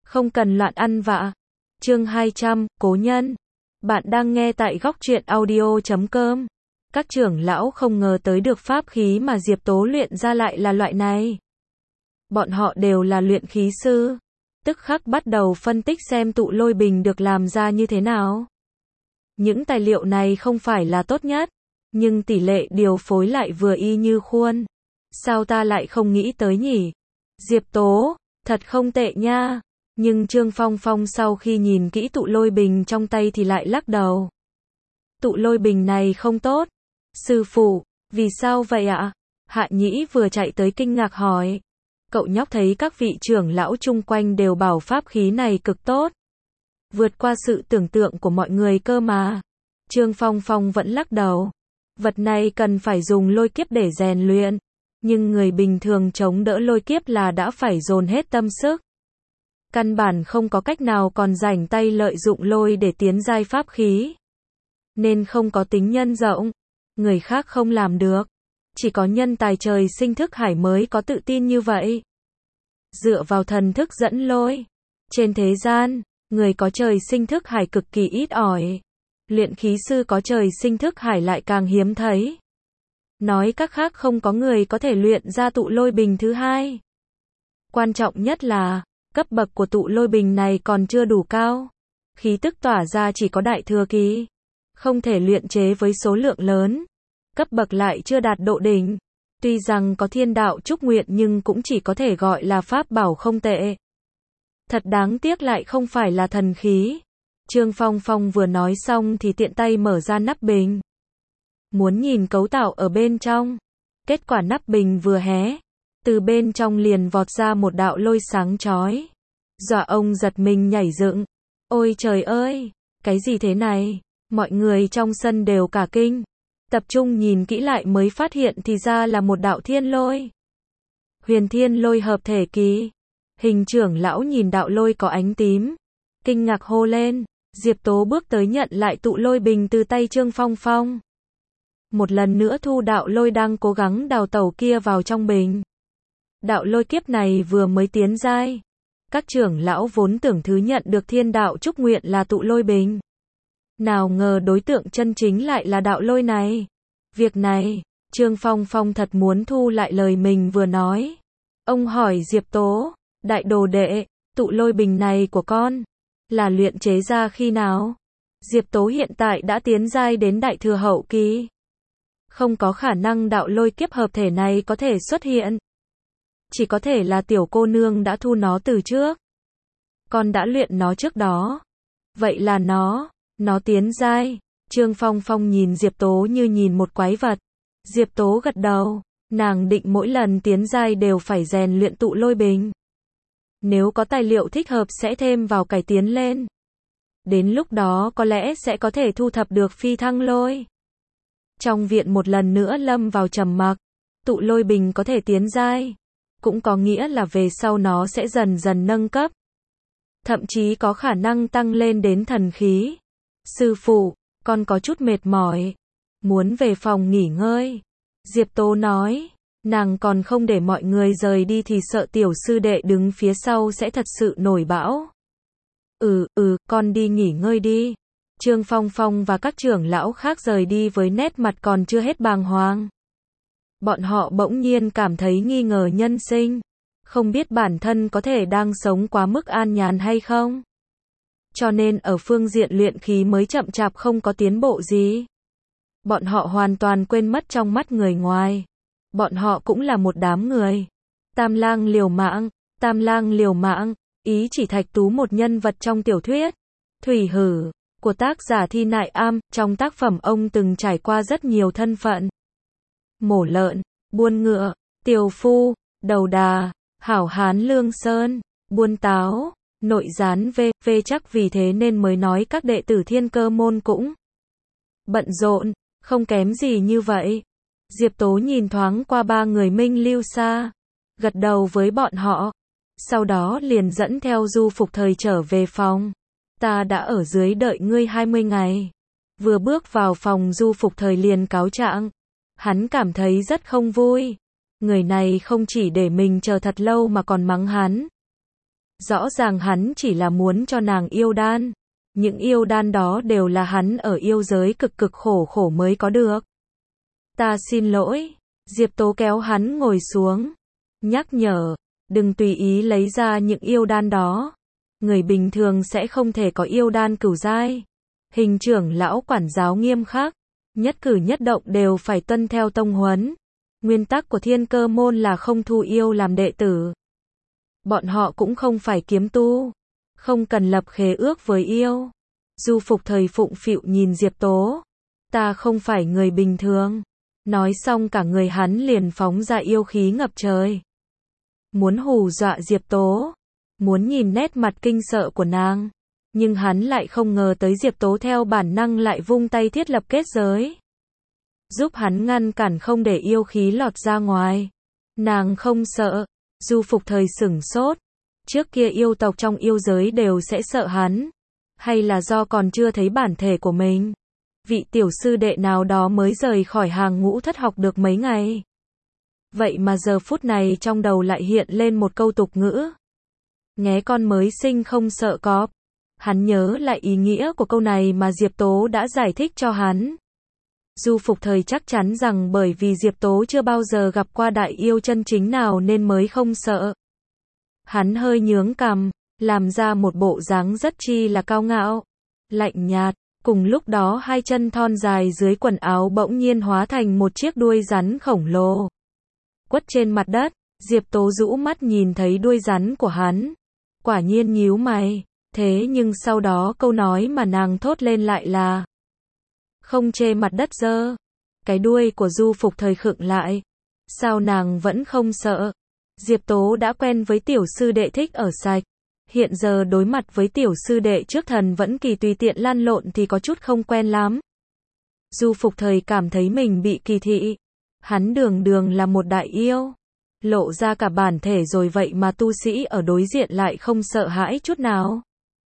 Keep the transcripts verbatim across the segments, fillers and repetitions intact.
Không cần loạn ăn vạ. Chương hai trăm, Cố nhân. Bạn đang nghe tại góc truyện audio chấm com. Các trưởng lão không ngờ tới được pháp khí mà Diệp Tố luyện ra lại là loại này. Bọn họ đều là luyện khí sư. Tức khắc bắt đầu phân tích xem tụ lôi bình được làm ra như thế nào. Những tài liệu này không phải là tốt nhất, nhưng tỷ lệ điều phối lại vừa y như khuôn. Sao ta lại không nghĩ tới nhỉ? Diệp Tố, thật không tệ nha. Nhưng Trương Phong Phong sau khi nhìn kỹ tụ lôi bình trong tay thì lại lắc đầu. Tụ lôi bình này không tốt. Sư phụ, vì sao vậy ạ? Hạ Nhĩ vừa chạy tới kinh ngạc hỏi. Cậu nhóc thấy các vị trưởng lão chung quanh đều bảo pháp khí này cực tốt. Vượt qua sự tưởng tượng của mọi người cơ mà. Trương Phong Phong vẫn lắc đầu. Vật này cần phải dùng lôi kiếp để rèn luyện. Nhưng người bình thường chống đỡ lôi kiếp là đã phải dồn hết tâm sức. Căn bản không có cách nào còn rảnh tay lợi dụng lôi để tiến giai pháp khí. Nên không có tính nhân rộng. Người khác không làm được. Chỉ có nhân tài trời sinh thức hải mới có tự tin như vậy. Dựa vào thần thức dẫn lôi. Trên thế gian, người có trời sinh thức hải cực kỳ ít ỏi. Luyện khí sư có trời sinh thức hải lại càng hiếm thấy. Nói cách khác không có người có thể luyện ra tụ lôi bình thứ hai. Quan trọng nhất là, cấp bậc của tụ lôi bình này còn chưa đủ cao. Khí tức tỏa ra chỉ có đại thừa kỳ. Không thể luyện chế với số lượng lớn. Cấp bậc lại chưa đạt độ đỉnh. Tuy rằng có thiên đạo chúc nguyện nhưng cũng chỉ có thể gọi là pháp bảo không tệ. Thật đáng tiếc lại không phải là thần khí. Trương Phong Phong vừa nói xong thì tiện tay mở ra nắp bình. Muốn nhìn cấu tạo ở bên trong. Kết quả nắp bình vừa hé. Từ bên trong liền vọt ra một đạo lôi sáng chói. Dọa ông giật mình nhảy dựng. Ôi trời ơi, cái gì thế này? Mọi người trong sân đều cả kinh. Tập trung nhìn kỹ lại mới phát hiện thì ra là một đạo thiên lôi. Huyền thiên lôi hợp thể kỳ. Hình trưởng lão nhìn đạo lôi có ánh tím. Kinh ngạc hô lên. Diệp Tố bước tới nhận lại tụ lôi bình từ tay Trương Phong Phong. Một lần nữa thu đạo lôi đang cố gắng đào tẩu kia vào trong bình. Đạo lôi kiếp này vừa mới tiến giai. Các trưởng lão vốn tưởng thứ nhận được thiên đạo chúc nguyện là tụ lôi bình. Nào ngờ đối tượng chân chính lại là đạo lôi này. Việc này, Trương Phong Phong thật muốn thu lại lời mình vừa nói. Ông hỏi Diệp Tố, đại đồ đệ, tụ lôi bình này của con, là luyện chế ra khi nào? Diệp Tố hiện tại đã tiến giai đến đại thừa hậu kỳ. Không có khả năng đạo lôi kiếp hợp thể này có thể xuất hiện. Chỉ có thể là tiểu cô nương đã thu nó từ trước. Con đã luyện nó trước đó. Vậy là nó, nó tiến giai. Trương Phong Phong nhìn Diệp Tố như nhìn một quái vật. Diệp Tố gật đầu. Nàng định mỗi lần tiến giai đều phải rèn luyện tụ lôi bình. Nếu có tài liệu thích hợp sẽ thêm vào cải tiến lên. Đến lúc đó có lẽ sẽ có thể thu thập được phi thăng lôi. Trong viện một lần nữa lâm vào trầm mặc. Tụ lôi bình có thể tiến giai. Cũng có nghĩa là về sau nó sẽ dần dần nâng cấp. Thậm chí có khả năng tăng lên đến thần khí. Sư phụ, con có chút mệt mỏi. Muốn về phòng nghỉ ngơi. Diệp Tố nói. Nàng còn không để mọi người rời đi thì sợ tiểu sư đệ đứng phía sau sẽ thật sự nổi bão. Ừ, ừ, con đi nghỉ ngơi đi. Trương Phong Phong và các trưởng lão khác rời đi với nét mặt còn chưa hết bàng hoàng. Bọn họ bỗng nhiên cảm thấy nghi ngờ nhân sinh. Không biết bản thân có thể đang sống quá mức an nhàn hay không. Cho nên ở phương diện luyện khí mới chậm chạp không có tiến bộ gì. Bọn họ hoàn toàn quên mất trong mắt người ngoài. Bọn họ cũng là một đám người. Tam lang liều mạng, tam lang liều mạng, ý chỉ Thạch Tú một nhân vật trong tiểu thuyết Thủy Hử của tác giả Thi Nại Am. Trong tác phẩm ông từng trải qua rất nhiều thân phận. Mổ lợn, buôn ngựa, tiều phu, đầu đà, hảo hán lương sơn, buôn táo, nội gián v, v chắc vì thế nên mới nói các đệ tử Thiên Cơ môn cũng bận rộn, không kém gì như vậy. Diệp Tố nhìn thoáng qua ba người Minh Lưu Sa, gật đầu với bọn họ, sau đó liền dẫn theo Du Phục Thời trở về phòng. Ta đã ở dưới đợi ngươi hai mươi ngày. Vừa bước vào phòng Du Phục Thời liền cáo trạng. Hắn cảm thấy rất không vui. Người này không chỉ để mình chờ thật lâu mà còn mắng hắn. Rõ ràng hắn chỉ là muốn cho nàng yêu đan. Những yêu đan đó đều là hắn ở yêu giới cực cực khổ khổ mới có được. Ta xin lỗi. Diệp Tố kéo hắn ngồi xuống. Nhắc nhở, đừng tùy ý lấy ra những yêu đan đó. Người bình thường sẽ không thể có yêu đan cửu giai. Hình trưởng lão quản giáo nghiêm khắc. Nhất cử nhất động đều phải tuân theo tông huấn. Nguyên tắc của Thiên Cơ môn là không thu yêu làm đệ tử. Bọn họ cũng không phải kiếm tu. Không cần lập khế ước với yêu. Du Phục Thời phụng phịu nhìn Diệp Tố. Ta không phải người bình thường. Nói xong cả người hắn liền phóng ra yêu khí ngập trời. Muốn hù dọa Diệp Tố. Muốn nhìn nét mặt kinh sợ của nàng. Nhưng hắn lại không ngờ tới Diệp Tố theo bản năng lại vung tay thiết lập kết giới. Giúp hắn ngăn cản không để yêu khí lọt ra ngoài. Nàng không sợ. Du Phục Thời sửng sốt. Trước kia yêu tộc trong yêu giới đều sẽ sợ hắn. Hay là do còn chưa thấy bản thể của mình. Vị tiểu sư đệ nào đó mới rời khỏi hàng ngũ thất học được mấy ngày. Vậy mà giờ phút này trong đầu lại hiện lên một câu tục ngữ. Nghé con mới sinh không sợ cọp. Hắn nhớ lại ý nghĩa của câu này mà Diệp Tố đã giải thích cho hắn. Du Phục Thời chắc chắn rằng bởi vì Diệp Tố chưa bao giờ gặp qua đại yêu chân chính nào nên mới không sợ. Hắn hơi nhướng cằm, làm ra một bộ dáng rất chi là cao ngạo, lạnh nhạt. Cùng lúc đó hai chân thon dài dưới quần áo bỗng nhiên hóa thành một chiếc đuôi rắn khổng lồ. Quất trên mặt đất, Diệp Tố rũ mắt nhìn thấy đuôi rắn của hắn. Quả nhiên nhíu mày, thế nhưng sau đó câu nói mà nàng thốt lên lại là không chê mặt đất dơ. Cái đuôi của Du Phục Thời khựng lại. Sao nàng vẫn không sợ? Diệp Tố đã quen với tiểu sư đệ thích ở sạch. Hiện giờ đối mặt với tiểu sư đệ trước thần vẫn kỳ tùy tiện lăn lộn thì có chút không quen lắm. Du Phục Thời cảm thấy mình bị kỳ thị. Hắn đường đường là một đại yêu. Lộ ra cả bản thể rồi vậy mà tu sĩ ở đối diện lại không sợ hãi chút nào.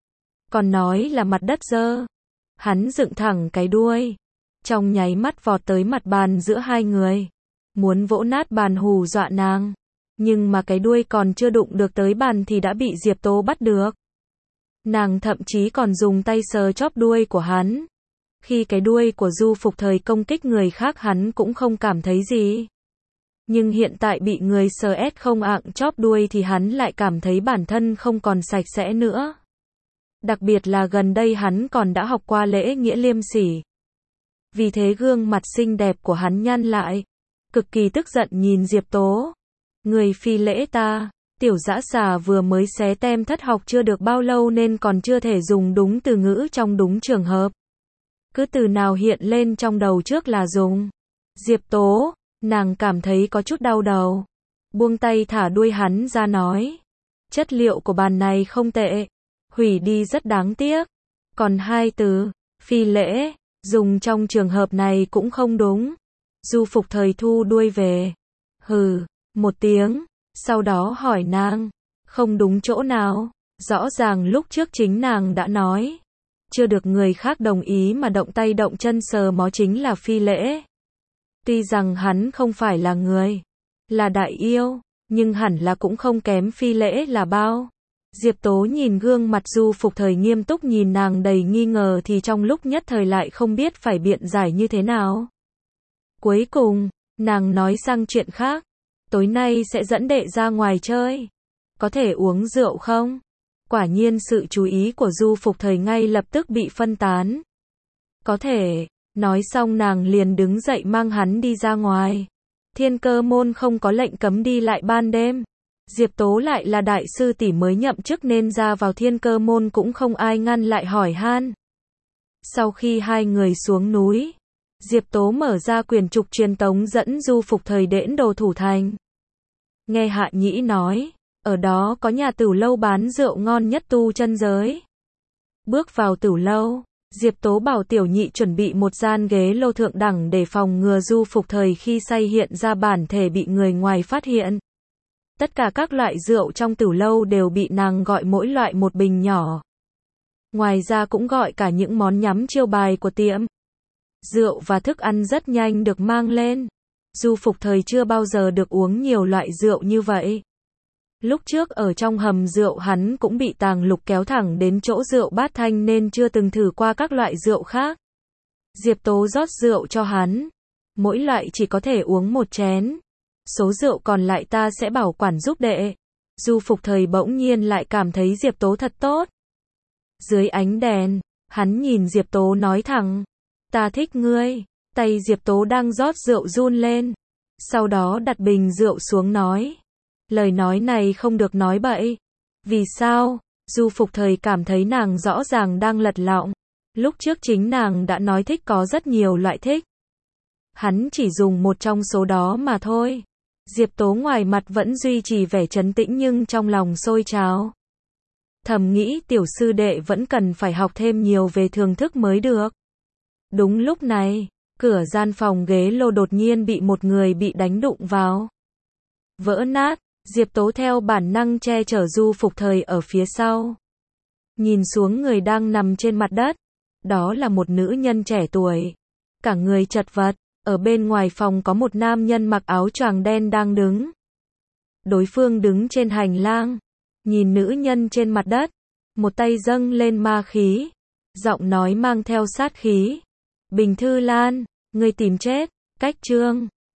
Còn nói là mặt đất dơ. Hắn dựng thẳng cái đuôi. Trong nháy mắt vọt tới mặt bàn giữa hai người. Muốn vỗ nát bàn hù dọa nàng. Nhưng mà cái đuôi còn chưa đụng được tới bàn thì đã bị Diệp Tố bắt được. Nàng thậm chí còn dùng tay sờ chóp đuôi của hắn. Khi cái đuôi của Du Phục Thời công kích người khác hắn cũng không cảm thấy gì. Nhưng hiện tại bị người sờ ét không ạng chóp đuôi thì hắn lại cảm thấy bản thân không còn sạch sẽ nữa. Đặc biệt là gần đây hắn còn đã học qua lễ nghĩa liêm sỉ. Vì thế gương mặt xinh đẹp của hắn nhăn lại. Cực kỳ tức giận nhìn Diệp Tố. Người phi lễ ta, tiểu dã xà vừa mới xé tem thất học chưa được bao lâu nên còn chưa thể dùng đúng từ ngữ trong đúng trường hợp. Cứ từ nào hiện lên trong đầu trước là dùng. Diệp Tố, nàng cảm thấy có chút đau đầu. Buông tay thả đuôi hắn ra nói. Chất liệu của bàn này không tệ. Hủy đi rất đáng tiếc. Còn hai từ, phi lễ, dùng trong trường hợp này cũng không đúng. Du Phục Thời thu đuôi về. Hừ, một tiếng, sau đó hỏi nàng. Không đúng chỗ nào, rõ ràng lúc trước chính nàng đã nói. Chưa được người khác đồng ý mà động tay động chân sờ mó chính là phi lễ. Tuy rằng hắn không phải là người, là đại yêu, nhưng hẳn là cũng không kém phi lễ là bao. Diệp Tố nhìn gương mặt Du Phục Thời nghiêm túc nhìn nàng đầy nghi ngờ thì trong lúc nhất thời lại không biết phải biện giải như thế nào. Cuối cùng, nàng nói sang chuyện khác. Tối nay sẽ dẫn đệ ra ngoài chơi. Có thể uống rượu không? Quả nhiên sự chú ý của Du Phục Thời ngay lập tức bị phân tán. Có thể. Nói xong nàng liền đứng dậy mang hắn đi ra ngoài. Thiên Cơ môn không có lệnh cấm đi lại ban đêm. Diệp Tố lại là đại sư tỷ mới nhậm chức nên ra vào Thiên Cơ môn cũng không ai ngăn lại hỏi han. Sau khi hai người xuống núi, Diệp Tố mở ra quyển trục truyền tống dẫn Du Phục Thời đến Đồ Thủ Thành. Nghe Hạ Nhĩ nói, ở đó có nhà tửu lâu bán rượu ngon nhất tu chân giới. Bước vào tửu lâu, Diệp Tố bảo tiểu nhị chuẩn bị một gian ghế lô thượng đẳng để phòng ngừa Du Phục Thời khi say hiện ra bản thể bị người ngoài phát hiện. Tất cả các loại rượu trong tửu lâu đều bị nàng gọi mỗi loại một bình nhỏ. Ngoài ra cũng gọi cả những món nhắm chiêu bài của tiệm. Rượu và thức ăn rất nhanh được mang lên. Du Phục Thời chưa bao giờ được uống nhiều loại rượu như vậy. Lúc trước ở trong hầm rượu hắn cũng bị Tàng Lục kéo thẳng đến chỗ rượu Bát Thanh nên chưa từng thử qua các loại rượu khác. Diệp Tố rót rượu cho hắn. Mỗi loại chỉ có thể uống một chén. Số rượu còn lại ta sẽ bảo quản giúp đệ. Du Phục Thời bỗng nhiên lại cảm thấy Diệp Tố thật tốt. Dưới ánh đèn, hắn nhìn Diệp Tố nói thẳng. Ta thích ngươi. Tay Diệp Tố đang rót rượu run lên. Sau đó đặt bình rượu xuống nói. Lời nói này không được nói bậy. Vì sao? Du Phục Thời cảm thấy nàng rõ ràng đang lật lọng. Lúc trước chính nàng đã nói thích có rất nhiều loại thích. Hắn chỉ dùng một trong số đó mà thôi. Diệp Tố ngoài mặt vẫn duy trì vẻ trấn tĩnh nhưng trong lòng sôi trào. Thầm nghĩ tiểu sư đệ vẫn cần phải học thêm nhiều về thưởng thức mới được. Đúng lúc này, cửa gian phòng ghế lô đột nhiên bị một người bị đánh đụng vào. Vỡ nát, Diệp Tố theo bản năng che chở Du Phục Thời ở phía sau. Nhìn xuống người đang nằm trên mặt đất. Đó là một nữ nhân trẻ tuổi. Cả người chật vật. Ở bên ngoài phòng có một nam nhân mặc áo choàng đen đang đứng. Đối phương đứng trên hành lang. Nhìn nữ nhân trên mặt đất. Một tay dâng lên ma khí. Giọng nói mang theo sát khí. Bình Thư Lan, ngươi tìm chết. Cách chương